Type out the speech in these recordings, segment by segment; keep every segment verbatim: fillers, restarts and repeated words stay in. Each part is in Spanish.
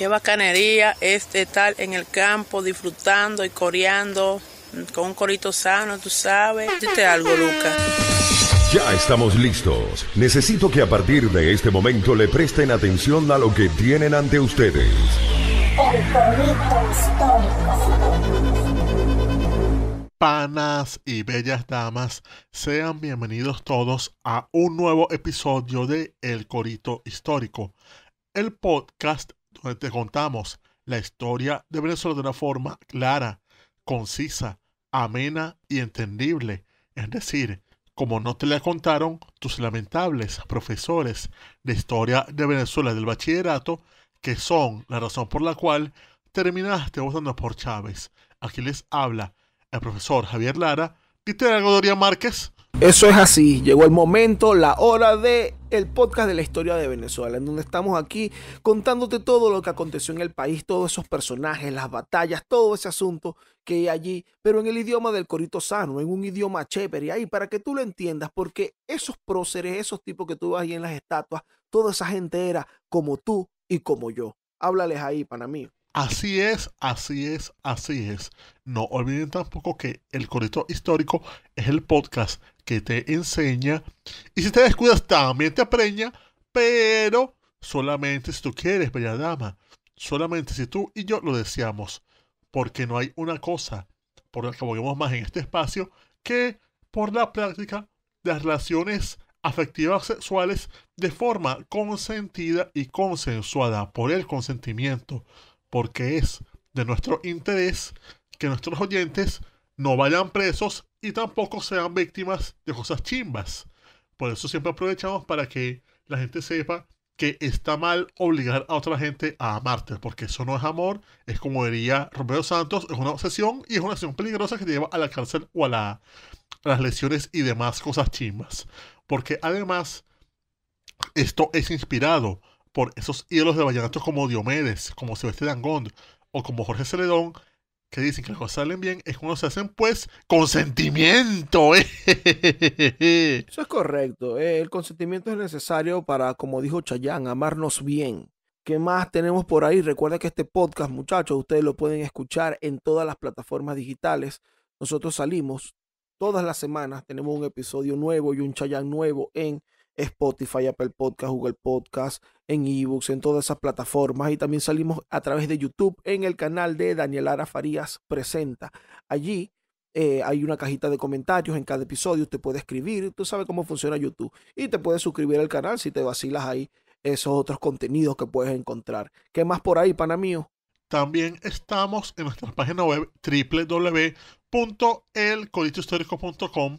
Qué bacanería es estar en el campo disfrutando y coreando con un corito sano, tú sabes. Dite algo, Lucas. Ya estamos listos. Necesito que a partir de este momento le presten atención a lo que tienen ante ustedes. El corito histórico. Panas y bellas damas, sean bienvenidos todos a un nuevo episodio de El Corito Histórico, el podcast donde te contamos la historia de Venezuela de una forma clara, concisa, amena y entendible. Es decir, como no te la contaron tus lamentables profesores de historia de Venezuela del bachillerato, que son la razón por la cual terminaste votando por Chávez. Aquí les habla el profesor Javier Lara. ¿Viste algo, Dorian Márquez? Eso es así, llegó el momento, la hora de el podcast de la historia de Venezuela, en donde estamos aquí contándote todo lo que aconteció en el país, todos esos personajes, las batallas, todo ese asunto que hay allí, pero en el idioma del corito sano, en un idioma chévere, y ahí para que tú lo entiendas, porque esos próceres, esos tipos que tú ves ahí en las estatuas, toda esa gente era como tú y como yo. Háblales ahí, pana mío. Así es, así es, así es. No olviden tampoco que El Corito Histórico es el podcast que te enseña, y si te descuidas también te preña, pero solamente si tú quieres, bella dama, solamente si tú y yo lo deseamos, porque no hay una cosa por la que aboguemos más en este espacio que por la práctica de las relaciones afectivas sexuales de forma consentida y consensuada, por el consentimiento, porque es de nuestro interés que nuestros oyentes no vayan presos y tampoco sean víctimas de cosas chimbas. Por eso siempre aprovechamos para que la gente sepa que está mal obligar a otra gente a amarte, porque eso no es amor, es como diría Romero Santos, es una obsesión y es una acción peligrosa que te lleva a la cárcel o a, la, a las lesiones y demás cosas chimbas. Porque además, esto es inspirado por esos ídolos de vallenatos como Diomedes, como Silvestre Dangond o como Jorge Celedón, que dicen que las cosas salen bien es cuando se hacen, pues, con sentimiento. ¿eh? Eso es correcto. El consentimiento es necesario para, como dijo Chayanne, amarnos bien. ¿Qué más tenemos por ahí? Recuerda que este podcast, muchachos, ustedes lo pueden escuchar en todas las plataformas digitales. Nosotros salimos todas las semanas, tenemos un episodio nuevo y un Chayanne nuevo en Spotify, Apple Podcast, Google Podcast, en eBooks, en todas esas plataformas, y también salimos a través de YouTube en el canal de Daniel Lara Farías Presenta. Allí eh, hay una cajita de comentarios en cada episodio, usted puede escribir, tú sabes cómo funciona YouTube, y te puedes suscribir al canal si te vacilas ahí esos otros contenidos que puedes encontrar. ¿Qué más por ahí, pana mío? También estamos en nuestra página web doble u doble u doble u punto el corito histórico punto com,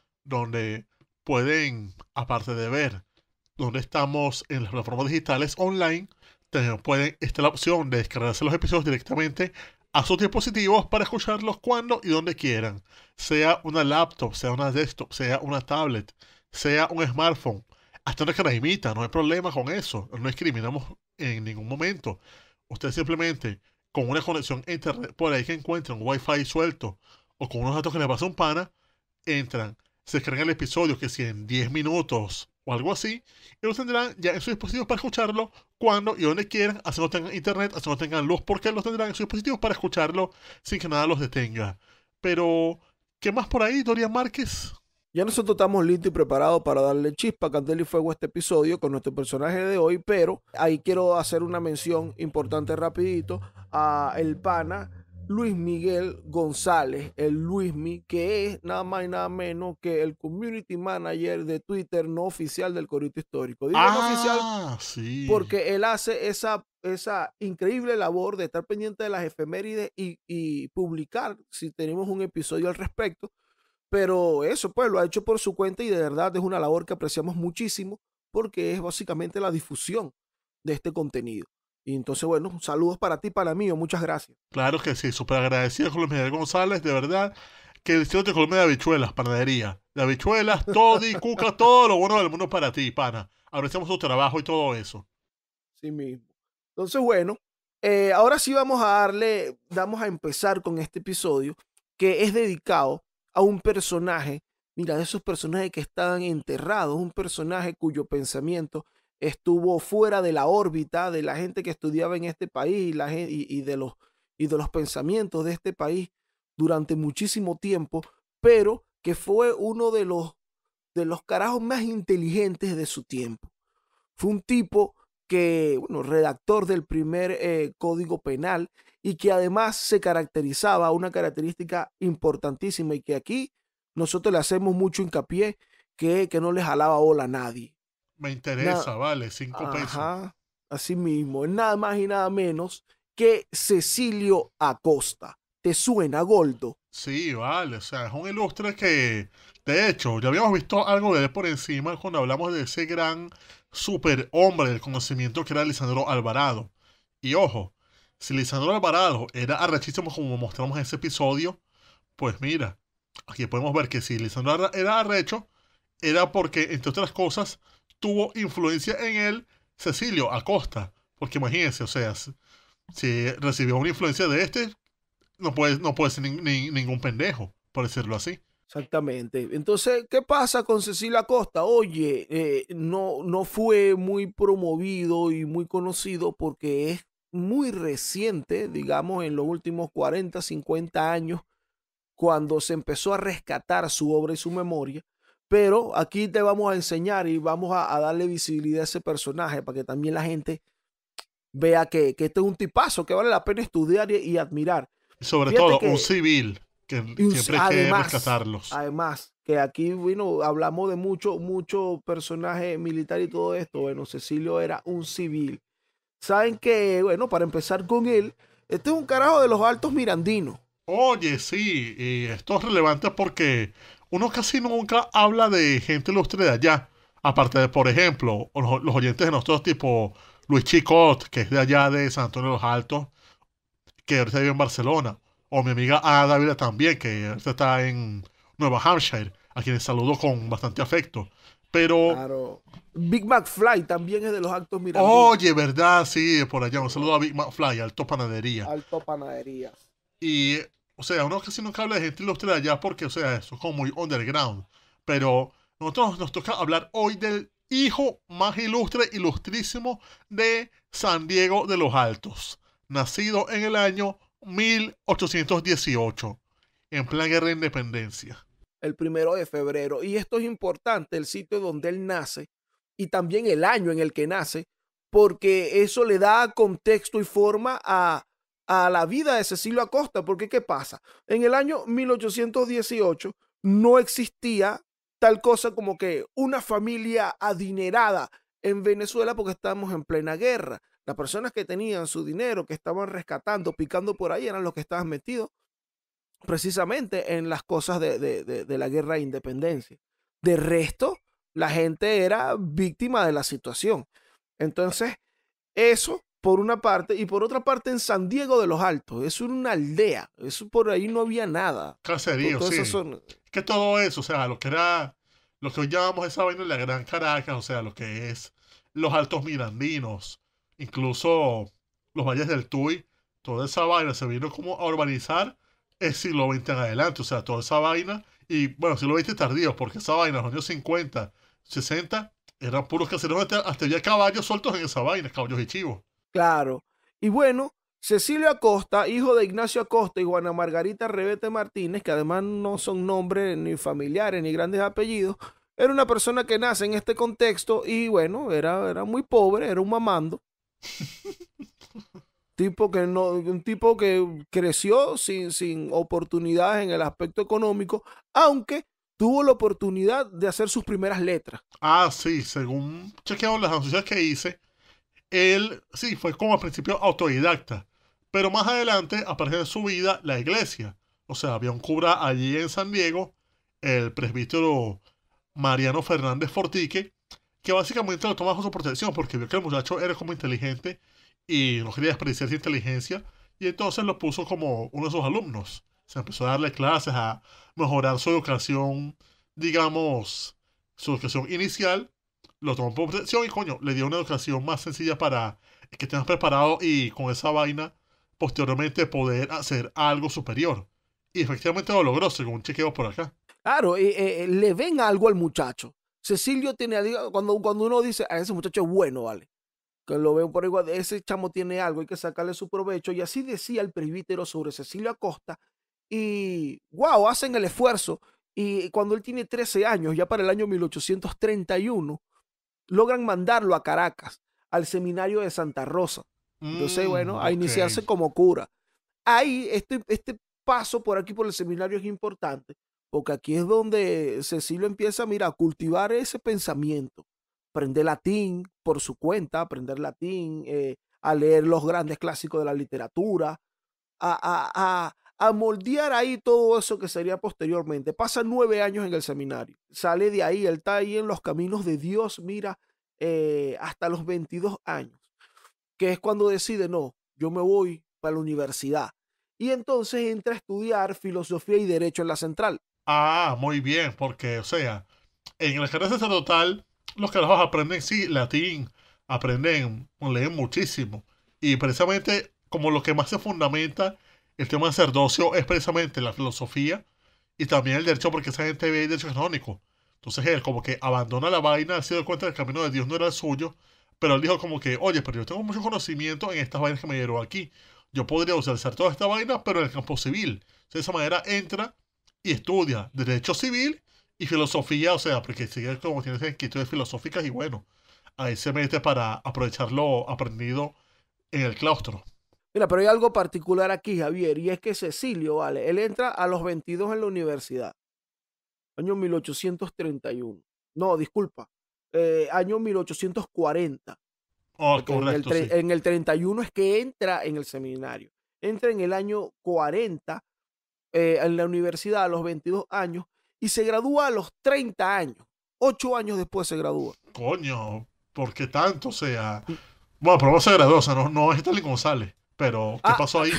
donde pueden, aparte de ver dónde estamos en las plataformas digitales online, también pueden, está la opción de descargarse los episodios directamente a sus dispositivos para escucharlos cuando y donde quieran. Sea una laptop, sea una desktop, sea una tablet, sea un smartphone, hasta una canaimita, no hay problema con eso. No discriminamos en ningún momento. Usted simplemente, con una conexión a internet por ahí que encuentren un wifi suelto, o con unos datos que le pasa un pana, entran, se descargan el episodio, que si en diez minutos o algo así, y lo tendrán ya en sus dispositivos para escucharlo cuando y donde quieran, así no tengan internet, así no tengan luz, porque los tendrán en sus dispositivos para escucharlo sin que nada los detenga. Pero, ¿qué más por ahí, Dorian Márquez? Ya nosotros estamos listos y preparados para darle chispa, candela y fuego a este episodio con nuestro personaje de hoy, pero ahí quiero hacer una mención importante rapidito a el pana Luis Miguel González, el Luismi, que es nada más y nada menos que el community manager de Twitter no oficial del Corito Histórico. Digo ah, no oficial sí. porque él hace esa, esa increíble labor de estar pendiente de las efemérides y, y publicar si tenemos un episodio al respecto. Pero eso pues lo ha hecho por su cuenta y de verdad es una labor que apreciamos muchísimo porque es básicamente la difusión de este contenido. Y entonces, bueno, saludos para ti, para mí, muchas gracias. Claro que sí, súper agradecido con Luis Miguel González, de verdad, que el estilo te colme de habichuelas, panadería. De habichuelas, todo y cuca, todo lo bueno del mundo para ti, pana. Agradecemos tu trabajo y todo eso. Sí mismo. Entonces, bueno, eh, ahora sí vamos a darle, vamos a empezar con este episodio que es dedicado a un personaje, mira, de esos personajes que están enterrados, un personaje cuyo pensamiento estuvo fuera de la órbita de la gente que estudiaba en este país y, la, gen- y, y de los, y de los pensamientos de este país durante muchísimo tiempo, pero que fue uno de los, de los carajos más inteligentes de su tiempo. Fue un tipo que, bueno, redactor del primer eh, código penal y que además se caracterizaba, una característica importantísima y que aquí nosotros le hacemos mucho hincapié, que, que no le jalaba bola a nadie. Me interesa, Na- vale, cinco pesos. Ajá, así mismo, es nada más y nada menos que Cecilio Acosta. ¿Te suena, Goldo? Sí, vale, o sea, es un ilustre que, de hecho, ya habíamos visto algo de él por encima cuando hablamos de ese gran superhombre del conocimiento que era Lisandro Alvarado. Y ojo, si Lisandro Alvarado era arrechísimo como mostramos en ese episodio, pues mira, aquí podemos ver que si Lisandro Arra- era arrecho, era porque, entre otras cosas, tuvo influencia en él Cecilio Acosta. Porque imagínense, o sea, si si recibió una influencia de este, no puede, no puede ser nin- nin- ningún pendejo, por decirlo así. Exactamente. Entonces, ¿qué pasa con Cecilio Acosta? Oye, eh, no, no fue muy promovido y muy conocido porque es muy reciente, digamos, en los últimos cuarenta, cincuenta años, cuando se empezó a rescatar su obra y su memoria. Pero aquí te vamos a enseñar y vamos a, a darle visibilidad a ese personaje para que también la gente vea que, que este es un tipazo que vale la pena estudiar y, y admirar. Y sobre Fíjate todo, que- un civil, que Y un- siempre hay que además, rescatarlos. además, que aquí, bueno, hablamos de mucho, mucho personaje militar y todo esto. Bueno, Cecilio era un civil. Saben que, bueno, para empezar con él, este es un carajo de los altos mirandinos. Oye, sí, y esto es relevante porque uno casi nunca habla de gente ilustre de allá. Aparte de, por ejemplo, los, los oyentes de nosotros, tipo Luis Chicot, que es de allá de San Antonio de los Altos, que ahorita vive en Barcelona. O mi amiga Ada Dávila también, que ahorita está en Nueva Hampshire, a quienes saludo con bastante afecto. Pero, Claro. Big McFly también es de los altos mirandinos. oye, ¿verdad? Sí, por allá. Un saludo a Big McFly, Alto Panadería. Alto panadería. Y, o sea, uno casi nunca habla de gente ilustre de allá porque, o sea, eso es como muy underground. Pero nosotros nos toca hablar hoy del hijo más ilustre, ilustrísimo de San Diego de los Altos. Nacido en el año mil ochocientos dieciocho, en plena guerra de independencia. El primero de febrero. Y esto es importante, el sitio donde él nace y también el año en el que nace, porque eso le da contexto y forma a, a la vida de Cecilio Acosta. Porque, ¿qué pasa? En el año mil ochocientos dieciocho no existía tal cosa como que una familia adinerada en Venezuela porque estábamos en plena guerra. Las personas que tenían su dinero, que estaban rescatando, picando por ahí, eran los que estaban metidos precisamente en las cosas de, de, de, de la guerra de independencia. De resto, la gente era víctima de la situación. Entonces, eso por una parte, y por otra parte en San Diego de los Altos, eso era una aldea, eso por ahí no había nada. Caserío, Todas sí. esas son- Es que todo eso, o sea, lo que era, lo que hoy llamamos esa vaina de la Gran Caracas, o sea, lo que es los Altos Mirandinos, incluso los Valles del Tuy, toda esa vaina se vino como a urbanizar el siglo veinte en adelante, o sea, toda esa vaina, y bueno, siglo veinte tardío, porque esa vaina, en los años cincuenta, sesenta, eran puros caseros, hasta, hasta había caballos sueltos en esa vaina, caballos y chivos. Claro. Y bueno, Cecilio Acosta, hijo de Ignacio Acosta y Juana Margarita Rebete Martínez, que además no son nombres ni familiares ni grandes apellidos, era una persona que nace en este contexto y bueno, era, era muy pobre, era un mamando. Tipo que no, un tipo que creció sin, sin oportunidades en el aspecto económico, aunque tuvo la oportunidad de hacer sus primeras letras. Ah, sí, según chequearon las noticias que hice, él sí fue como al principio autodidacta, pero más adelante aparece en su vida la iglesia. O sea, había un cura allí en San Diego, el presbítero Mariano Fernández Fortique, que básicamente lo toma bajo su protección porque vio que el muchacho era como inteligente y no quería desperdiciar su inteligencia, y entonces lo puso como uno de sus alumnos. Se empezó a darle clases, a mejorar su educación, digamos, su educación inicial, lo tomó por protección y coño, le dio una educación más sencilla para que esté más preparado y con esa vaina posteriormente poder hacer algo superior. Y efectivamente lo logró, según chequeo por acá. Claro, eh, eh, le ven algo al muchacho. Cecilio tiene, cuando, cuando uno dice, a ese muchacho es bueno, ¿vale? Que lo ven por igual, ese chamo tiene algo, hay que sacarle su provecho. Y así decía el presbítero sobre Cecilio Acosta. Y, wow, hacen el esfuerzo. Y cuando él tiene trece años, ya para el año mil ochocientos treinta y uno, logran mandarlo a Caracas, al seminario de Santa Rosa. Entonces, Mm, bueno, a ok. iniciarse como cura. Ahí, este, este paso por aquí, por el seminario, es importante, porque aquí es donde Cecilio empieza, mira, a cultivar ese pensamiento, aprender latín por su cuenta, aprender latín, eh, a leer los grandes clásicos de la literatura, a, a, a, a moldear ahí todo eso que sería posteriormente. Pasa nueve años en el seminario, sale de ahí, él está ahí en los caminos de Dios, mira, eh, hasta los veintidós años, que es cuando decide, no, yo me voy para la universidad. Y entonces entra a estudiar filosofía y derecho en la central. Ah, muy bien, porque, o sea, en la carrera sacerdotal, los carajos aprenden, sí, latín, aprenden, leen muchísimo. Y precisamente, como lo que más se fundamenta el tema sacerdocio es precisamente la filosofía y también el derecho, porque esa gente ve el derecho canónico. Entonces él como que abandona la vaina, se dio cuenta que el camino de Dios no era el suyo, pero él dijo como que, oye, pero yo tengo mucho conocimiento en estas vainas que me dieron aquí. Yo podría utilizar toda esta vaina, pero en el campo civil. Entonces, de esa manera entra y estudia derecho civil y filosofía, o sea, porque sigue como tiene esas inquietudes filosóficas y bueno, ahí se mete para aprovechar lo aprendido en el claustro. Mira, pero hay algo particular aquí, Javier, y es que Cecilio, vale, él entra a los veintidós en la universidad, año mil ochocientos treinta y uno. No, disculpa, eh, año mil ochocientos cuarenta. Oh, Porque en el, correcto, sí. en el treinta y uno es que entra en el seminario. Entra en el año cuarenta eh, en la universidad a los veintidós años y se gradúa a los treinta años. Ocho años después se gradúa. Coño, ¿por qué tanto? O sea, bueno, pero no se graduó, o sea, no, no es Stalin González, pero ¿qué Ah, pasó ahí?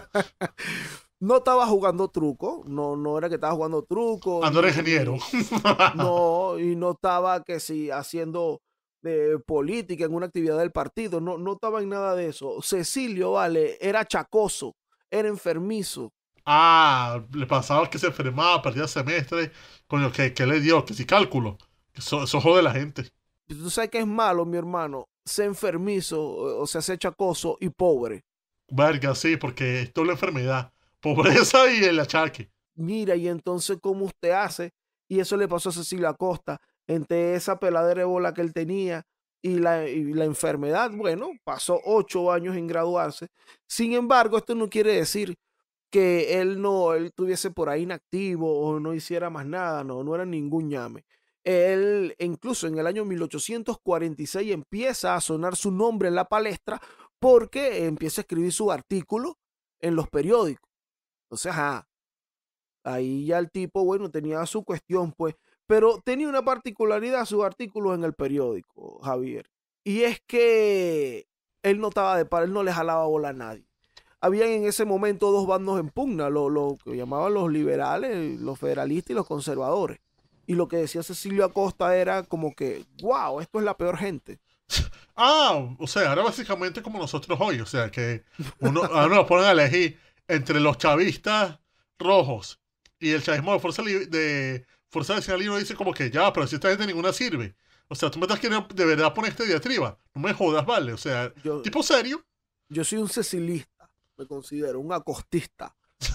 no estaba jugando truco, no, no era que estaba jugando truco. Ah, no era ni- ingeniero. ni- no, y no estaba que si haciendo eh, política en una actividad del partido, no, no estaba en nada de eso. Cecilio, vale, era chacoso, era enfermizo. Ah, le pasaba que se enfermaba, perdía semestre. Coño, ¿qué, qué le dio? Que si cálculo. Eso, eso jode a la gente. Tú sabes que es malo, mi hermano, ser enfermizo, o o sea, ser chacoso y pobre. Verga, sí, porque es doble enfermedad. Pobreza y el achaque. Mira, y entonces, ¿cómo usted hace? Y eso le pasó a Cecilio Acosta, entre esa peladera de bola que él tenía y la, y la enfermedad. Bueno, pasó ocho años en graduarse. Sin embargo, esto no quiere decir que él no, él estuviese por ahí inactivo o no hiciera más nada, no, no era ningún ñame. Él, incluso en el año mil ochocientos cuarenta y seis, empieza a sonar su nombre en la palestra porque empieza a escribir su artículo en los periódicos. Entonces, ajá, ahí ya el tipo, bueno, tenía su cuestión, pues, pero tenía una particularidad sus artículos en el periódico, Javier, y es que él no estaba de par, él no le jalaba bola a nadie. Habían en ese momento dos bandos en pugna, lo, lo que llamaban los liberales, los federalistas y los conservadores. Y lo que decía Cecilio Acosta era como que, wow, esto es la peor gente. Ah, o sea, ahora básicamente como nosotros hoy. O sea, que uno, ahora nos ponen a elegir entre los chavistas rojos y el chavismo de Fuerza, Li- de Fuerza Nacional y uno dice como que ya, pero si esta gente ninguna sirve. O sea, tú me estás queriendo de verdad poner esta diatriba. No me jodas, vale. O sea, Yo, tipo serio. yo soy un cecilista, me considero, un acostista.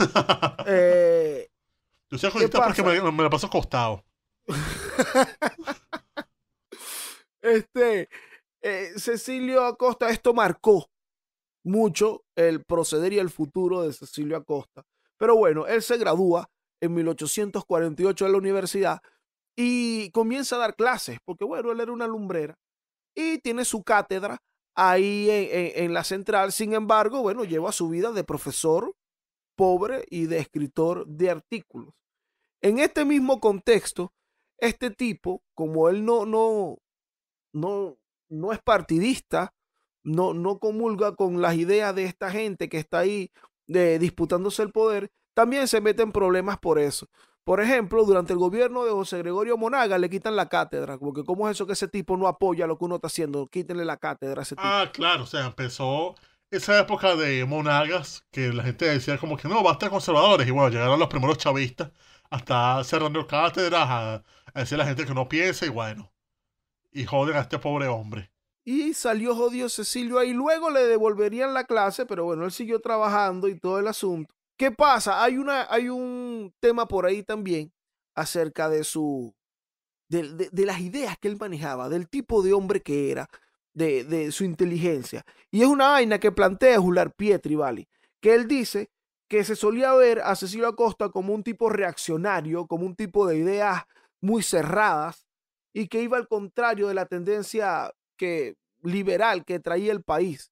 Eh, Yo soy ¿Qué acostista porque pasa? me, me la paso acostado. Este, eh, Cecilio Acosta, esto marcó mucho el proceder y el futuro de Cecilio Acosta. Pero bueno, él se gradúa en mil ochocientos cuarenta y ocho de la universidad y comienza a dar clases, porque bueno, él era una lumbrera y tiene su cátedra ahí en, en- en la central. Sin embargo, bueno, lleva su vida de profesor pobre y de escritor de artículos. En este mismo contexto, este tipo, como él no, no, no, no es partidista, no, no comulga con las ideas de esta gente que está ahí de, disputándose el poder, también se mete en problemas por eso. Por ejemplo, durante el gobierno de José Gregorio Monaga le quitan la cátedra, porque ¿cómo es eso que ese tipo no apoya lo que uno está haciendo? Quítenle la cátedra a ese tipo. Ah, claro, o sea, empezó esa época de monagas que la gente decía como que no, basta de conservadores. Y bueno, llegaron los primeros chavistas hasta cerrando cátedras a, a decir a la gente que no piensa y bueno, y joden a este pobre hombre. Y salió jodido Cecilio ahí. Luego le devolverían la clase, pero bueno, él siguió trabajando y todo el asunto. ¿Qué pasa? Hay, una, hay un tema por ahí también acerca de, su, de, de, de las ideas que él manejaba, del tipo de hombre que era, de, de su inteligencia. Y es una vaina que plantea Jular Pietri, ¿vale? Que él dice que se solía ver a Cecilio Acosta como un tipo reaccionario, como un tipo de ideas muy cerradas y que iba al contrario de la tendencia que, liberal que traía el país.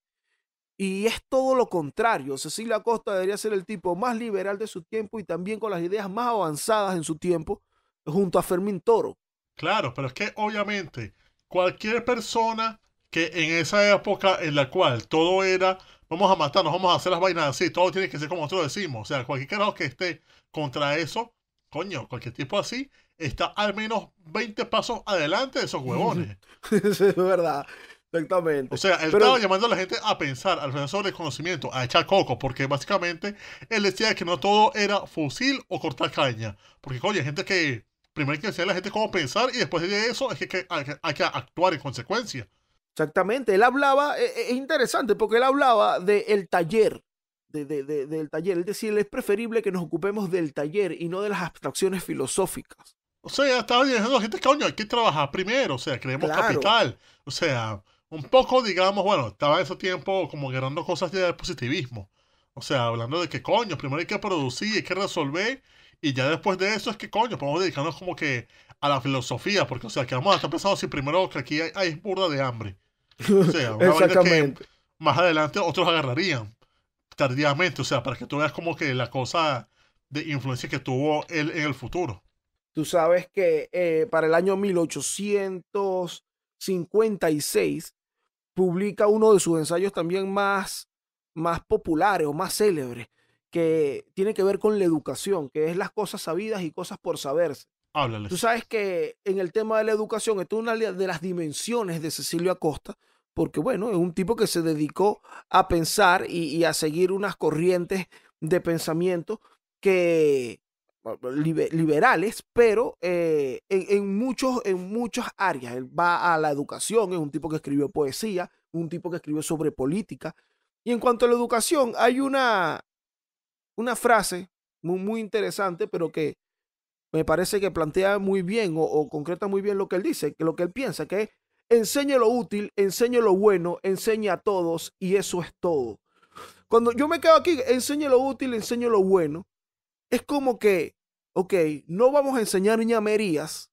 Y es todo lo contrario. Cecilio Acosta debería ser el tipo más liberal de su tiempo y también con las ideas más avanzadas en su tiempo, junto a Fermín Toro. Claro, pero es que obviamente cualquier persona que en esa época en la cual todo era, vamos a matarnos, vamos a hacer las vainas así, todo tiene que ser como nosotros decimos, o sea, cualquier carajo que esté contra eso, coño, cualquier tipo así, está al menos veinte pasos adelante de esos huevones. Es verdad, exactamente. O sea, él Pero, estaba llamando a la gente a pensar, a pensar sobre el conocimiento, a echar coco, porque básicamente él decía que no todo era fusil o cortar caña. Porque, coño, hay gente que primero hay que enseñar a la gente cómo pensar y después de eso es que, que hay, que hay que actuar en consecuencia. exactamente, él hablaba, es, es interesante porque él hablaba del taller, de, de, de, del taller. Es decir, es preferible que nos ocupemos del taller y no de las abstracciones filosóficas. O sea, estaba diciendo a la gente, coño, hay que trabajar primero, o sea, creemos Claro. capital. O sea, un poco, digamos, bueno, estaba en ese tiempo como agarrando cosas ya del positivismo. O sea, hablando de que, coño, primero hay que producir, hay que resolver, y ya después de eso es que, coño, podemos dedicarnos como que a la filosofía, porque, o sea, que vamos a estar pensando si primero que aquí hay, hay burda de hambre. O sea, una vaina que Exactamente. más adelante otros agarrarían tardíamente, o sea, para que tú veas como que la cosa de influencia que tuvo él en el futuro. Tú sabes que eh, para el año mil ochocientos cincuenta y seis publica uno de sus ensayos también más, más populares o más célebres, que tiene que ver con la educación, que es las cosas sabidas y cosas por saberse. Tú Háblales. sabes que en el tema de la educación, esto es una de las dimensiones de Cecilio Acosta, porque bueno, es un tipo que se dedicó a pensar y, y a seguir unas corrientes de pensamiento que liber- liberales, pero eh, en, en muchos, en muchas áreas. Él va a la educación, es un tipo que escribió poesía, un tipo que escribió sobre política. Y en cuanto a la educación, hay una, una frase muy, muy interesante, pero que me parece que plantea muy bien o, o concreta muy bien lo que él dice, que lo que él piensa, que es enseñe lo útil, enseñe lo bueno, enseñe a todos y eso es todo. Cuando yo me quedo aquí, enseñe lo útil, enseñe lo bueno, es como que, ok, no vamos a enseñar ñamerías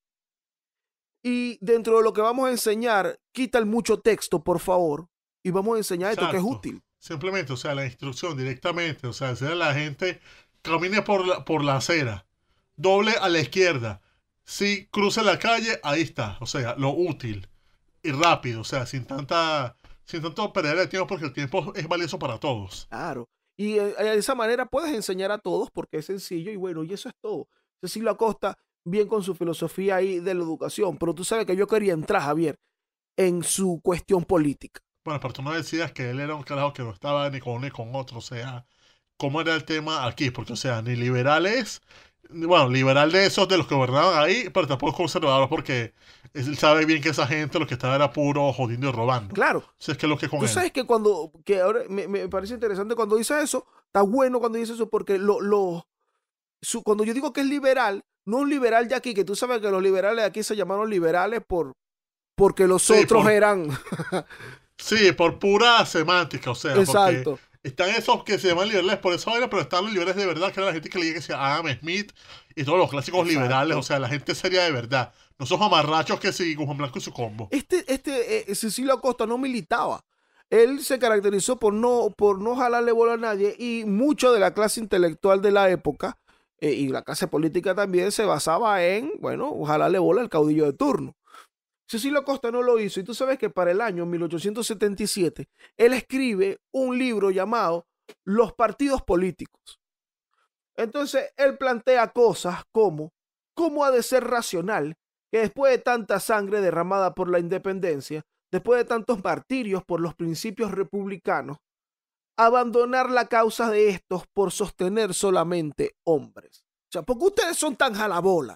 y dentro de lo que vamos a enseñar, quita el mucho texto, por favor, y vamos a enseñar esto que es Exacto. útil. Simplemente, o sea, la instrucción directamente, o sea, decirle a la gente, camine por la, por la acera, doble a la izquierda, si cruce la calle, ahí está, o sea, lo útil y rápido, o sea, sin tanta, sin tanto perder el tiempo, porque el tiempo es valioso para todos. Claro. Y eh, de esa manera puedes enseñar a todos porque es sencillo y bueno, y eso es todo. Cecilio Acosta, bien con su filosofía ahí de la educación, pero tú sabes que yo quería entrar, Javier, en su cuestión política. Bueno, pero tú no decías que él era un carajo que no estaba ni con uno ni con otro, o sea, ¿cómo era el tema aquí? Porque, o sea, ni liberales, ni- bueno, liberal de esos de los que gobernaban ahí, pero tampoco conservador, porque él sabe bien que esa gente lo que estaba era puro jodiendo y robando. Claro, O sea, es que es lo que con tú él. sabes que cuando, que ahora me, me parece interesante cuando dice eso, está bueno cuando dice eso porque lo, lo, su, cuando yo digo que es liberal, no un liberal de aquí, que tú sabes que los liberales de aquí se llamaron liberales por, porque los Sí, otros por, eran, sí, por pura semántica, o sea, porque exacto, están esos que se llaman liberales por esa vaina, pero están los liberales de verdad, que era la gente que leía que decía Adam Smith y todos los clásicos liberales, o exacto. sea, la gente seria de verdad. No esos amarrachos que sí, con Juan Blanco y su combo. Este, este eh, Cecilio Acosta no militaba. Él se caracterizó por no, por no jalarle bola a nadie y mucho de la clase intelectual de la época eh, y la clase política también se basaba en, bueno, jalarle bola al caudillo de turno. Cecilio Acosta no lo hizo y tú sabes que para el año mil ochocientos setenta y siete él escribe un libro llamado Los partidos políticos. Entonces él plantea cosas como cómo ha de ser racional que después de tanta sangre derramada por la independencia, después de tantos martirios por los principios republicanos, abandonar la causa de estos por sostener solamente hombres. sea, ¿por qué ustedes son tan jalabola?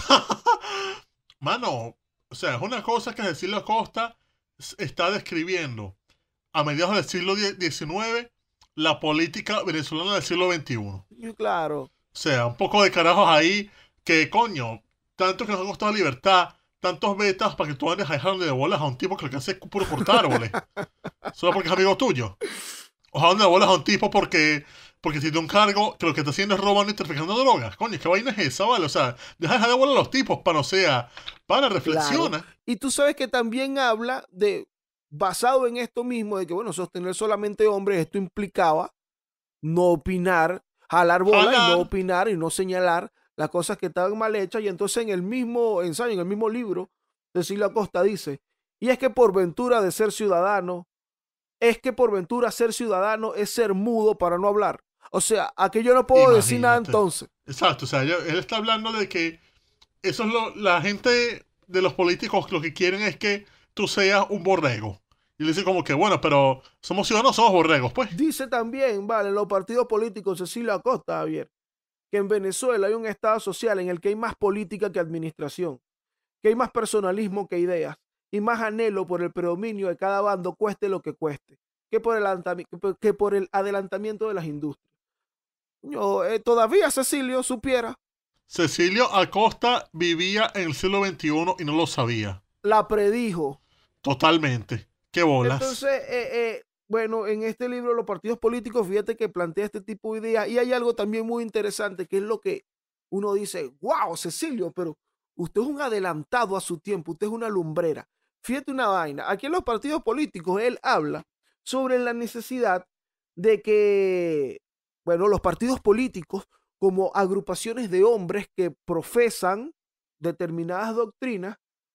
Mano, o sea, es una cosa que Cecilio Acosta s- está describiendo a mediados del siglo diecinueve la política venezolana del siglo veintiuno. Y claro, O sea, un poco de carajos ahí que, coño, tanto que nos ha costado libertad, tantos betas para que tú andes a dejarle de bolas a un tipo que lo que hace es puro cortar árboles. Solo porque es amigo tuyo. O dejarle de bolas a un tipo porque, porque tiene un cargo que lo que está haciendo es robando y traficando drogas. Coño, ¿qué vaina es esa, vale? O sea, deja de dejar de bolas a los tipos para, o sea, para reflexiona. claro. Y tú sabes que también habla de, basado en esto mismo, de que, bueno, sostener solamente hombres, esto implicaba no opinar, jalar bola y Jalar. no opinar y no señalar las cosas que estaban mal hechas. Y entonces en el mismo ensayo, en el mismo libro, Cecilio Acosta dice, y es que por ventura de ser ciudadano, es que por ventura ser ciudadano es ser mudo para no hablar. O sea, aquí yo no puedo decir nada Imagínate. entonces. Exacto, o sea, yo- él está hablando de que eso es lo, la gente de los políticos lo que quieren es que tú seas un borrego. Y le dice como que, bueno, pero somos ciudadanos, somos borregos, pues. Dice también, vale, en los partidos políticos, Cecilio Acosta, Javier, que en Venezuela hay un estado social en el que hay más política que administración, que hay más personalismo que ideas y más anhelo por el predominio de cada bando, cueste lo que cueste, que por el, adelantami- que por- que por el adelantamiento de las industrias. Yo, eh, todavía Cecilio supiera, Cecilio Acosta vivía en el siglo veintiuno y no lo sabía. la predijo. Totalmente. Qué bolas. Entonces, eh, eh, bueno, en este libro, los partidos políticos, fíjate que plantea este tipo de ideas y hay algo también muy interesante que es lo que uno dice, wow, Cecilio, pero usted es un adelantado a su tiempo, usted es una lumbrera. Fíjate una vaina, aquí en los partidos políticos él habla sobre la necesidad de que, bueno, los partidos políticos como agrupaciones de hombres que profesan determinadas doctrinas,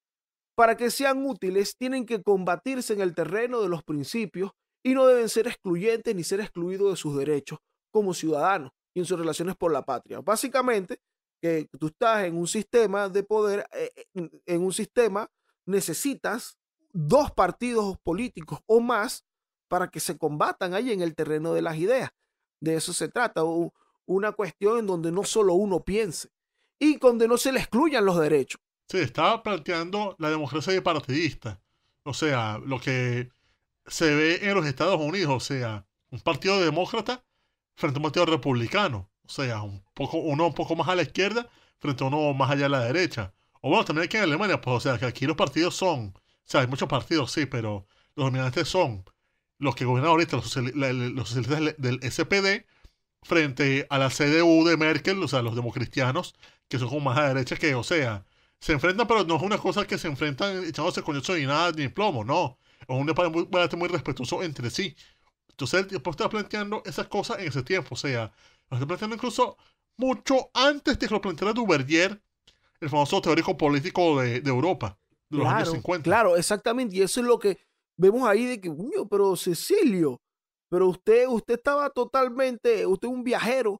para que sean útiles, tienen que combatirse en el terreno de los principios y no deben ser excluyentes ni ser excluidos de sus derechos como ciudadanos y en sus relaciones por la patria. Básicamente, que tú estás en un sistema de poder, eh, en en un sistema necesitas dos partidos políticos o más para que se combatan ahí en el terreno de las ideas. De eso se trata, u- una cuestión en donde no solo uno piense y donde no se le excluyan los derechos. Sí, estaba planteando la democracia bipartidista. O sea, lo que se ve en los Estados Unidos, o sea, un partido demócrata frente a un partido republicano. O sea, un poco, uno un poco más a la izquierda frente a uno más allá a la derecha. O bueno, también aquí en Alemania, pues, o sea, que aquí los partidos son, o sea, hay muchos partidos, sí, pero los dominantes son los que gobiernan ahorita, los, sociali- la- la- los socialistas del, del S P D, frente a la C D U de Merkel, o sea, los democristianos, que son como más a la derecha, que, o sea, se enfrentan, pero no es una cosa que se enfrentan echándose coñazo ni nada, ni plomo, no. Es un debate muy, debate muy respetuoso entre sí. Entonces el tipo está planteando esas cosas en ese tiempo, o sea, lo está planteando incluso mucho antes de que lo planteara Duverger, el famoso teórico político de, de Europa, de los años Claro, cincuenta. claro, exactamente. Y eso es lo que vemos ahí de que, "Coño, pero Cecilio, pero usted, usted estaba totalmente, usted es un viajero.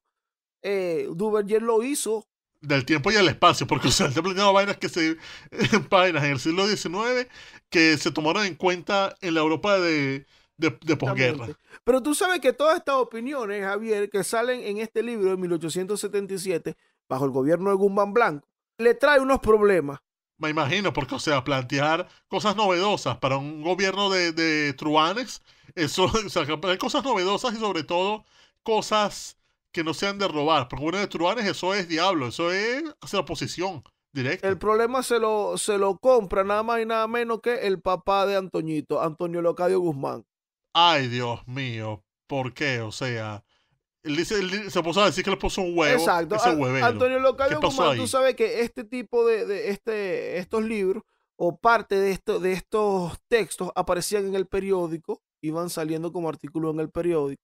Eh, Duverger lo hizo. Del tiempo y el espacio, porque o sea, está planteando vainas que se vainas en el siglo diecinueve que se tomaron en cuenta en la Europa de, de, de posguerra. Exactamente. Pero tú sabes que todas estas opiniones, Javier, que salen en este libro de mil ochocientos setenta y siete, bajo el gobierno de Guzmán Blanco, le trae unos problemas. Me imagino, porque, o sea, plantear cosas novedosas para un gobierno de, de truanes, eso, o sea, plantear cosas novedosas y sobre todo cosas que no sean de robar. Porque uno de truanes, eso es diablo, eso es hacer oposición directa. El problema se lo, se lo compra nada más y nada menos que el papá de Antoñito, Antonio Leocadio Guzmán. Ay, Dios mío, ¿por qué? O sea, él dice, él se puso a decir que le puso un huevo, Exacto. ese A- huevero. Antonio Leocadio ¿Qué pasó Guzmán, ahí? tú sabes que este tipo de, de este, estos libros o parte de, esto, de estos textos aparecían en el periódico, iban saliendo como artículos en el periódico.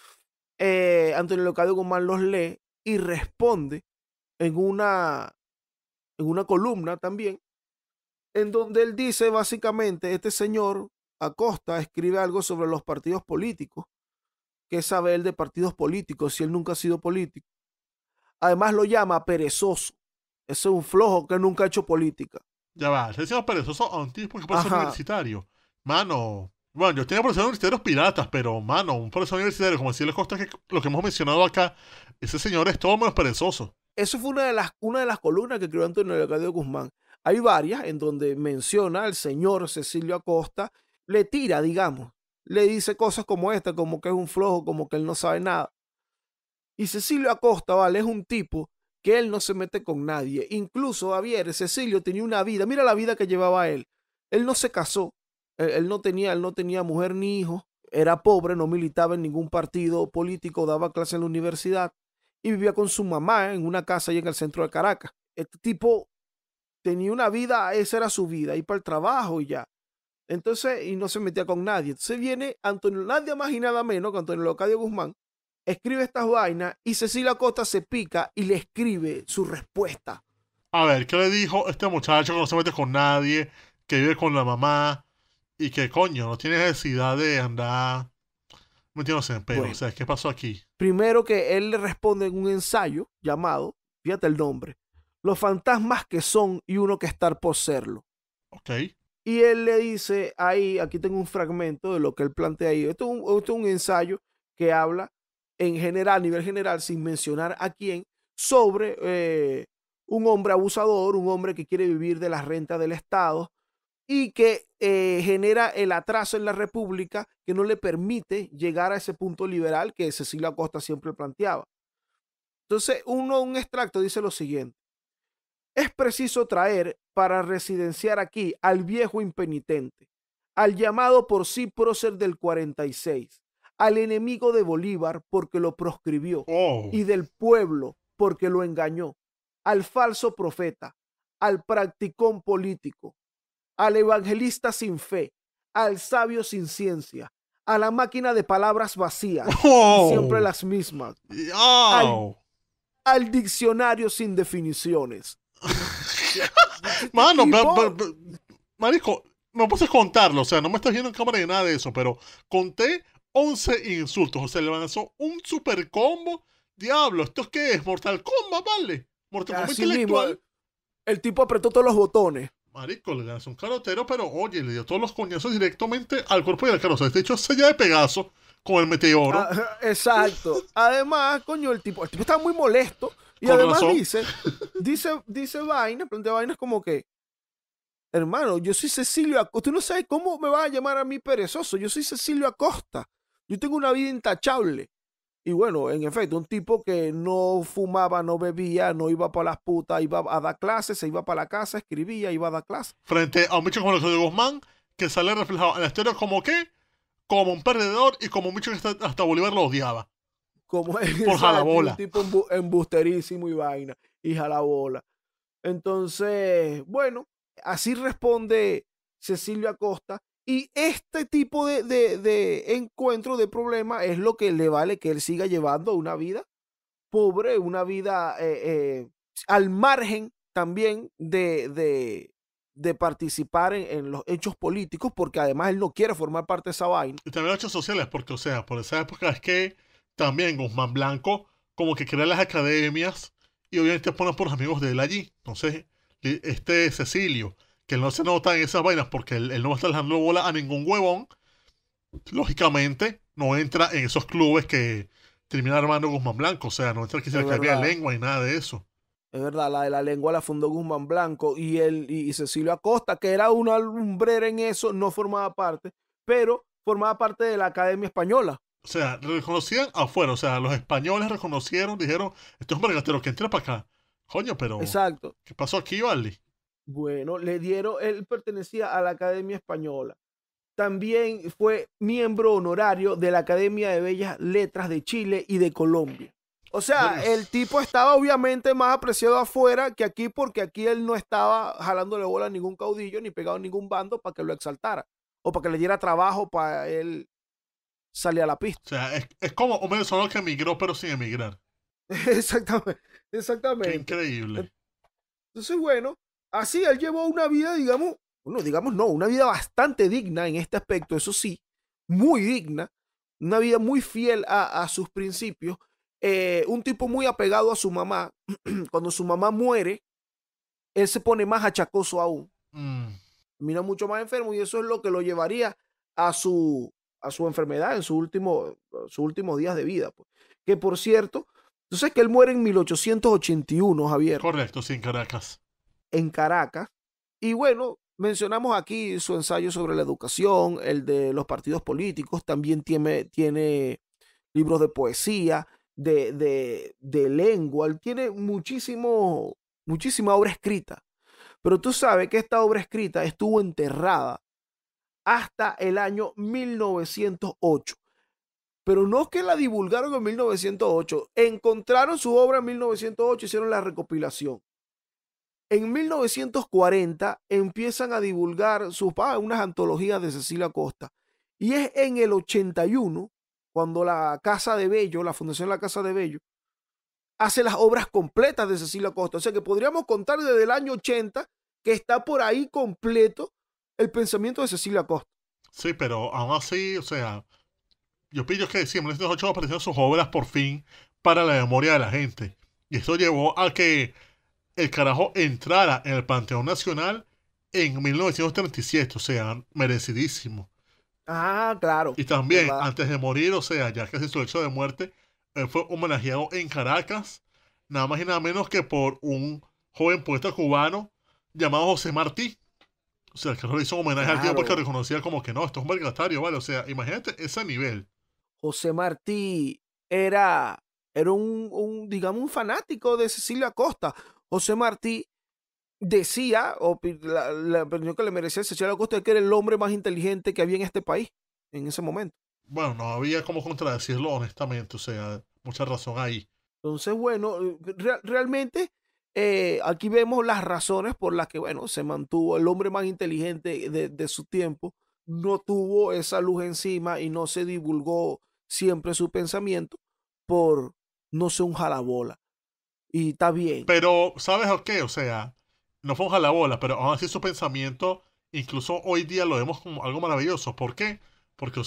Eh, Antonio Leocadio Guzmán los lee y responde en una, en una columna también, en donde él dice básicamente, este señor Acosta escribe algo sobre los partidos políticos. ¿Qué sabe él de partidos políticos si él nunca ha sido político? Además lo llama perezoso. Ese es un flojo que nunca ha hecho política. Ya va, se decía perezoso a un tipo que parece Ajá. universitario. Mano, bueno, yo tenía profesores universitarios piratas, pero, mano, un profesor universitario, como decirle Costa, que lo que hemos mencionado acá, ese señor es todo menos perezoso. eso fue una de las, una de las columnas que escribió Antonio Leocadio Guzmán. Hay varias en donde menciona al señor Cecilio Acosta, le tira, digamos, le dice cosas como esta, como que es un flojo, como que él no sabe nada. Y Cecilio Acosta, vale, es un tipo que él no se mete con nadie. Incluso, Javier, Cecilio tenía una vida, mira la vida que llevaba él. Él no se casó, él, él no tenía, él no tenía mujer ni hijos, era pobre, no militaba en ningún partido político, daba clase en la universidad y vivía con su mamá en una casa ahí en el centro de Caracas. Este tipo tenía una vida, esa era su vida, ir para el trabajo y ya. Entonces, y no se metía con nadie. Entonces viene Antonio, nadie más y nada menos que Antonio Leocadio Guzmán, escribe estas vainas y Cecilio Acosta se pica y le escribe su respuesta. A ver, ¿qué le dijo este muchacho que no se mete con nadie, que vive con la mamá y que, coño, no tiene necesidad de andar metiéndose en pedo? Bueno. O sea, ¿qué pasó aquí? Primero que él le responde en un ensayo llamado, fíjate el nombre, Los fantasmas que son y uno que estar por serlo. Ok. Y él le dice ahí, aquí tengo un fragmento de lo que él plantea ahí. Esto es un, esto es un ensayo que habla en general, a nivel general, sin mencionar a quién, sobre eh, un hombre abusador, un hombre que quiere vivir de las rentas del Estado y que eh, genera el atraso en la República que no le permite llegar a ese punto liberal que Cecilio Acosta siempre planteaba. Entonces, uno, un extracto dice lo siguiente. Es preciso traer para residenciar aquí al viejo impenitente, al llamado por sí prócer del cuarenta y seis, al enemigo de Bolívar porque lo proscribió Oh. y del pueblo porque lo engañó, al falso profeta, al practicón político, al evangelista sin fe, al sabio sin ciencia, a la máquina de palabras vacías, Oh. siempre las mismas, Oh. al, al diccionario sin definiciones. Mano, Tipo- pe- pe- pe- marico, no puedes contarlo, o sea, no me estás viendo en cámara ni nada de eso, pero conté once insultos, o sea, le lanzó un super combo. Diablo, ¿esto qué es? Mortal Kombat, ¿vale? Mortal Kombat Así mismo, intelectual. el, el tipo apretó todos los botones. Marico, le lanzó un carotero, pero oye, le dio todos los coñazos directamente al cuerpo y al carro. O sea, este hecho es sella de Pegaso con el meteoro. Ah, exacto. Además, coño, el tipo, el tipo está muy molesto. Y Con además razón. dice, dice, dice vaina, plantea vainas como que, hermano, yo soy Cecilio Acosta. Tú no sabes cómo me vas a llamar a mí perezoso. Yo soy Cecilio Acosta. Yo tengo una vida intachable. Y bueno, en efecto, un tipo que no fumaba, no bebía, no iba para las putas, iba a dar clases, se iba para la casa, escribía, iba a dar clases. Frente a un bicho como el de Guzmán, que sale reflejado en la historia como que, como un perdedor y como un bicho que hasta, hasta Bolívar lo odiaba. Como es Por jalabola. un tipo embu- embusterísimo y vaina, y jalabola. Entonces, bueno, así responde Cecilio Acosta. Y este tipo de, de, de encuentro, de problema, es lo que le vale que él siga llevando una vida pobre, una vida eh, eh, al margen también de, de, de participar en, en los hechos políticos, porque además él no quiere formar parte de esa vaina. Y también los hechos sociales, porque, o sea, por esa época es que también Guzmán Blanco como que crea las academias y obviamente pone por los amigos de él allí. Entonces, li- este Cecilio, que no se nota en esas vainas porque él, él no va a estar dejando bola a ningún huevón, lógicamente no entra en esos clubes que termina armando Guzmán Blanco. O sea, no entra que se Es le cambia verdad. lengua y nada de eso. Es verdad, la de la lengua la fundó Guzmán Blanco y, él, y, y Cecilio Acosta, que era una lumbrera en eso, no formaba parte, pero formaba parte de la Academia Española. O sea, lo reconocían afuera. O sea, los españoles reconocieron, dijeron, esto es un vergatero que entra para acá. Coño, pero Exacto. ¿qué pasó aquí, vale? Bueno, le dieron, él pertenecía a la Academia Española. También fue miembro honorario de la Academia de Bellas Letras de Chile y de Colombia. O sea, Bueno. el tipo estaba obviamente más apreciado afuera que aquí porque aquí él no estaba jalándole bola a ningún caudillo ni pegado a ningún bando para que lo exaltara o para que le diera trabajo para él salir a la pista. O sea, es, es como un venezolano que emigró pero sin emigrar. Exactamente, Qué exactamente. increíble. Entonces, bueno, así él llevó una vida, digamos, bueno, digamos no, una vida bastante digna en este aspecto, eso sí, muy digna, una vida muy fiel a, a sus principios, eh, un tipo muy apegado a su mamá. Cuando su mamá muere, él se pone más achacoso aún, Mm. mira mucho más enfermo y eso es lo que lo llevaría a su, a su enfermedad en su último, sus últimos días de vida. Pues. Que por cierto, Entonces que él muere en mil ochocientos ochenta y uno, Javier. Correcto, sí, en Caracas. En Caracas. Y bueno, mencionamos aquí su ensayo sobre la educación, el de los partidos políticos, también tiene, tiene libros de poesía, de, de, de lengua, él tiene muchísimo, muchísima obra escrita. Pero tú sabes que esta obra escrita estuvo enterrada hasta el año mil novecientos ocho. Pero no es que la divulgaron en mil novecientos ocho, encontraron su obra en mil novecientos ocho, hicieron la recopilación. En mil novecientos cuarenta empiezan a divulgar sus, ah, unas antologías de Cecilia Costa. Y es en el ochenta y uno, cuando la Casa de Bello, la Fundación La Casa de Bello, hace las obras completas de Cecilia Costa. O sea que podríamos contar desde el año ochenta que está por ahí completo el pensamiento de Cecilia Costa. Sí, pero aún así, o sea, yo pillo que sí, en mil novecientos ocho aparecieron sus obras por fin para la memoria de la gente. Y esto llevó a que el carajo entrara en el Panteón Nacional en mil novecientos treinta y siete, o sea, merecidísimo. Ah, claro. Y también, ¿verdad? antes de morir, o sea, ya casi en su hecho de muerte, él fue homenajeado en Caracas, nada más y nada menos que por un joven poeta cubano llamado José Martí. O sea, el carajo le hizo un homenaje al tío porque Claro. reconocía como que no, esto es un vergatario, ¿vale? O sea, imagínate ese nivel. José Martí era, era un, un, digamos, un fanático de Cecilia Costa. José Martí decía, o pi- la, la opinión que le merecía a Cecilia Costa, es que era el hombre más inteligente que había en este país en ese momento. Bueno, no había como contradecirlo honestamente, o sea, mucha razón ahí. Entonces, bueno, eh, re- realmente eh, aquí vemos las razones por las que, bueno, se mantuvo el hombre más inteligente de, de su tiempo, no tuvo esa luz encima y no se divulgó siempre su pensamiento por no ser un jalabola. Y está bien. Pero, ¿sabes o qué? O sea, no fue un jalabola, pero aún así su pensamiento, incluso hoy día lo vemos como algo maravilloso. ¿Por qué? Porque,